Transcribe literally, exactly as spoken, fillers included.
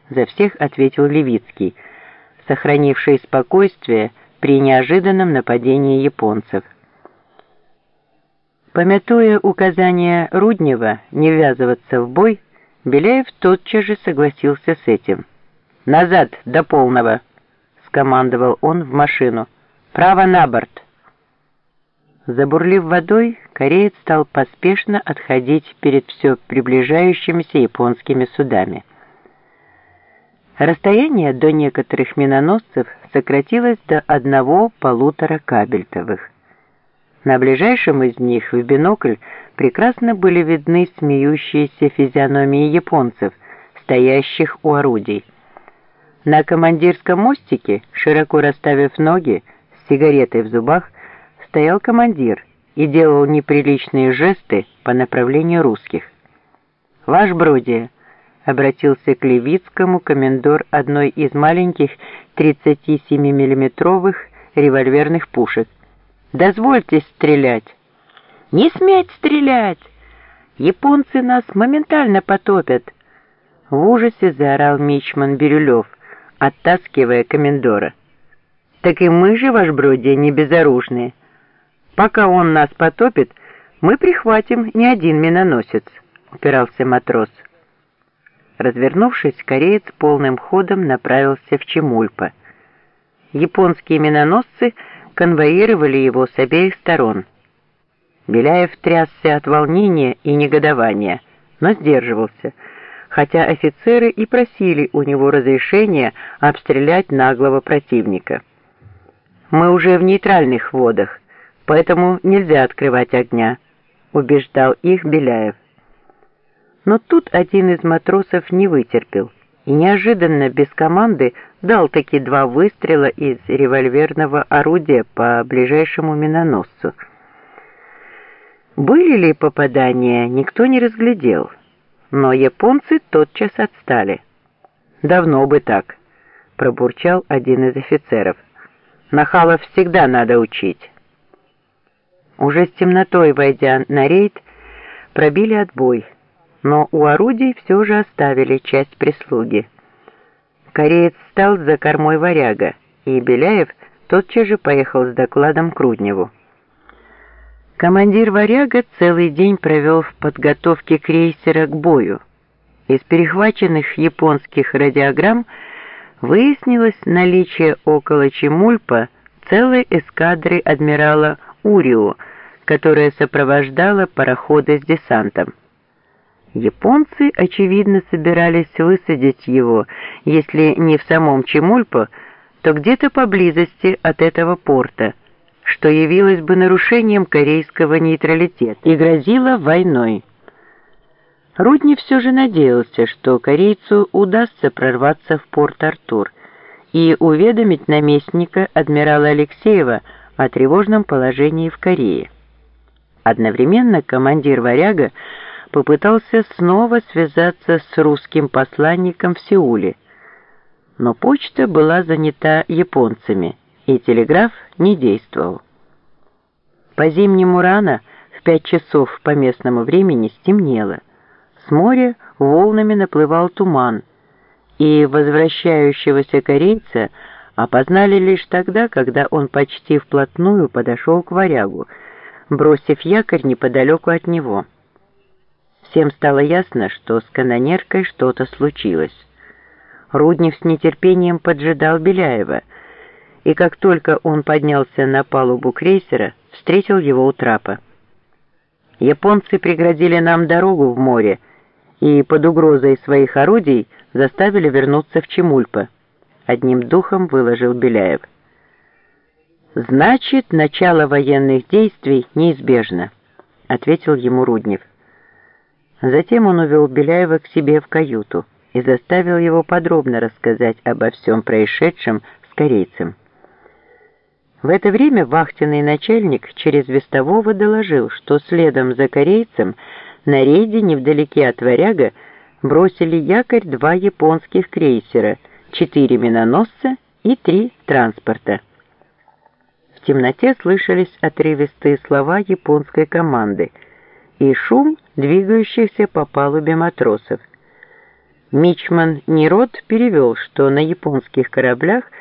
За всех ответил Левицкий, сохранивший спокойствие при неожиданном нападении японцев. Памятуя указания Руднева не ввязываться в бой, Беляев тотчас же согласился с этим. «Назад, до полного!» — скомандовал он в машину. «Право на борт!» Забурлив водой, кореец стал поспешно отходить перед все приближающимися японскими судами. Расстояние до некоторых миноносцев сократилось до одного-полутора кабельтовых. На ближайшем из них в бинокль прекрасно были видны смеющиеся физиономии японцев, стоящих у орудий. На командирском мостике, широко расставив ноги, с сигаретой в зубах, стоял командир и делал неприличные жесты по направлению русских. «Ваше бродие», — обратился к Левицкому комендор одной из маленьких тридцатисемимиллиметровых револьверных пушек. «Дозвольте стрелять!» «Не сметь стрелять! Японцы нас моментально потопят!» В ужасе заорал мичман Бирюлев, оттаскивая комендора. «Так и мы же, ваше бродие, не безоружные. Пока он нас потопит, мы прихватим не один миноносец», — упирался матрос. Развернувшись, кореец полным ходом направился в Чемульпо. Японские миноносцы конвоировали его с обеих сторон. Беляев трясся от волнения и негодования, но сдерживался, хотя офицеры и просили у него разрешения обстрелять наглого противника. «Мы уже в нейтральных водах, поэтому нельзя открывать огня», — убеждал их Беляев. Но тут один из матросов не вытерпел и неожиданно, без команды, дал таки два выстрела из револьверного орудия по ближайшему миноносцу. Были ли попадания, никто не разглядел, но японцы тотчас отстали. «Давно бы так», — пробурчал один из офицеров. «Нахалов всегда надо учить». Уже с темнотой, войдя на рейд, пробили отбой, но у орудий все же оставили часть прислуги. Кореец встал за кормой «Варяга», и Беляев тотчас же поехал с докладом к Рудневу. Командир «Варяга» целый день провел в подготовке крейсера к бою. Из перехваченных японских радиограмм выяснилось наличие около Чемульпо целой эскадры адмирала Урио, которая сопровождала пароходы с десантом. Японцы, очевидно, собирались высадить его, если не в самом Чемульпо, то где-то поблизости от этого порта, что явилось бы нарушением корейского нейтралитета и грозило войной. Руднев все же надеялся, что корейцу удастся прорваться в Порт-Артур и уведомить наместника адмирала Алексеева о тревожном положении в Корее. Одновременно командир «Варяга» попытался снова связаться с русским посланником в Сеуле, но почта была занята японцами, и телеграф не действовал. По-зимнему рано, в пять часов по местному времени, стемнело. С моря волнами наплывал туман, и возвращающегося корейца опознали лишь тогда, когда он почти вплотную подошел к «Варягу», бросив якорь неподалеку от него. Всем стало ясно, что с канонеркой что-то случилось. Руднев с нетерпением поджидал Беляева, и как только он поднялся на палубу крейсера, встретил его у трапа. «Японцы преградили нам дорогу в море и под угрозой своих орудий заставили вернуться в Чемульпо», — одним духом выложил Беляев. «Значит, начало военных действий неизбежно», — ответил ему Руднев. Затем он увел Беляева к себе в каюту и заставил его подробно рассказать обо всем происшедшем с корейцем. В это время вахтенный начальник через вестового доложил, что следом за корейцем на рейде невдалеке от «Варяга» бросили якорь два японских крейсера, четыре миноносца и три транспорта. В темноте слышались отрывистые слова японской команды и шум двигающихся по палубе матросов. Мичман Нирот перевел, что на японских кораблях